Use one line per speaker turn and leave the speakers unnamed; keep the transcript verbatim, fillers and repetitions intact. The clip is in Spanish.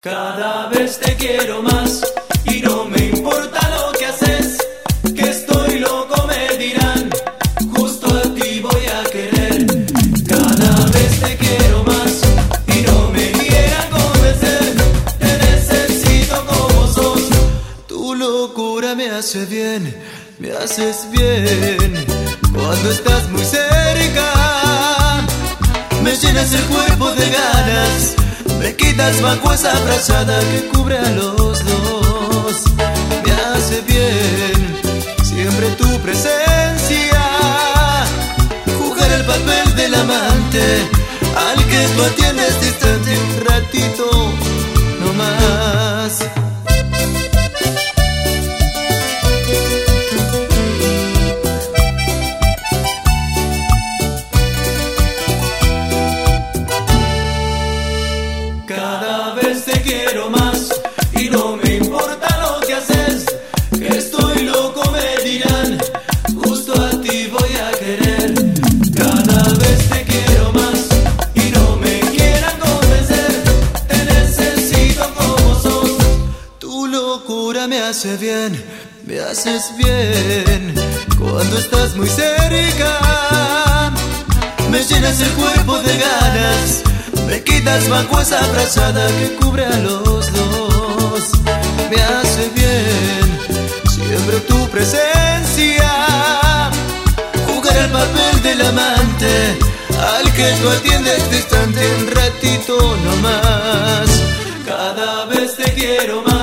Cada vez te quiero más y no me importa lo que haces, que estoy loco me dirán, justo a ti voy a querer. Cada vez te quiero más y no me quieran convencer, te necesito como sos. Tu locura me hace bien, me haces bien. Cuando estás muy cerca, me llenas el cuerpo de ganas, me quitas bajo esa frazada que cubre a los dos. Me hace bien siempre tu presencia, jugar el papel del amante al que tú atiendes distante un ratito no más. Cada vez te quiero más y no me importa lo que haces, que estoy loco me dirán, justo a ti voy a querer. Cada vez te quiero más y no me quieran convencer, te necesito como sos. Tu locura me hace bien, me haces bien. Cuando estás muy cerca, me llenas el cuerpo de ganas, me quitas bajo esa frazada que cubre a los dos. Me hace bien siempre tu presencia, jugar el papel del amante al que tú atiendes distante un ratito no más. Cada vez te quiero más